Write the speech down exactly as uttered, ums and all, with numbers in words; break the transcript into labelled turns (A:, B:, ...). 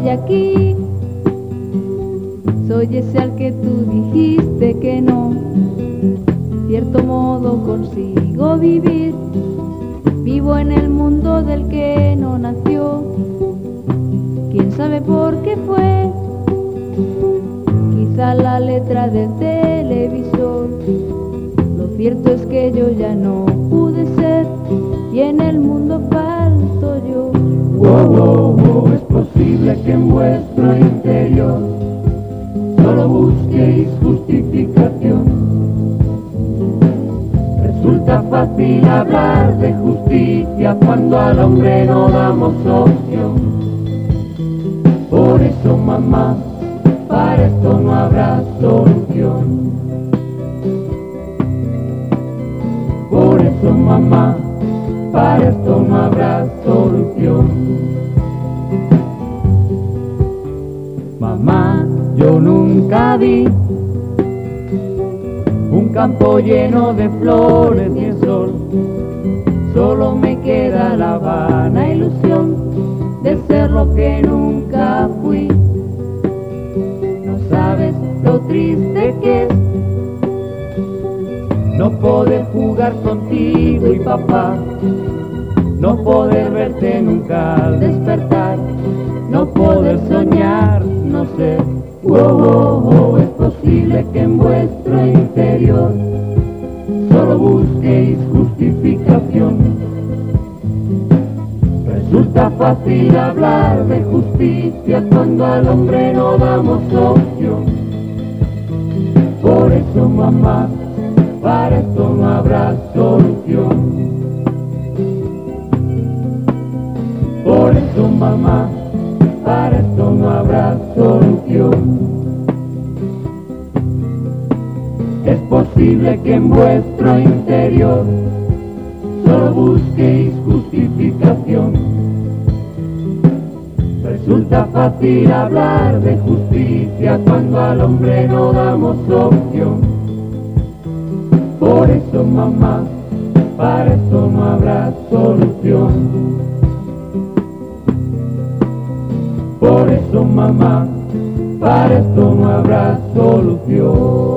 A: estoy aquí. Soy ese al que tú dijiste que no. Cierto modo consigo vivir. Vivo en el mundo del que no nació. ¿Quién sabe por qué fue? Quizá la letra del televisor. Lo cierto es que yo ya no pude ser y en el mundo falto yo.
B: Wow, wow, wow, es posible que en vuestro interior solo busquéis justificación. Resulta fácil hablar de justicia cuando al hombre no damos opción. Por eso, mamá, para esto no habrá solución. Por eso, mamá, para esto no habrá solución. Mamá, yo nunca vi un campo lleno de flores y el sol. Solo me queda la vana ilusión de ser lo que nunca fui. No sabes lo triste que es no poder jugar contigo y papá, no poder verte nunca al despertar, no poder soñar, no sé. Wow, wow, wow, es posible que en vuestro interior solo busquéis justificación. Resulta fácil hablar de justicia cuando al hombre no damos opción. Por eso, mamá, para esto no habrá solución. Por eso, mamá, para esto no habrá solución. Es posible que en vuestro interior solo busquéis justificación. Resulta fácil hablar de justicia cuando al hombre no damos opción. Por eso, mamá, para esto no habrá solución. Por eso, mamá, para esto no habrá solución.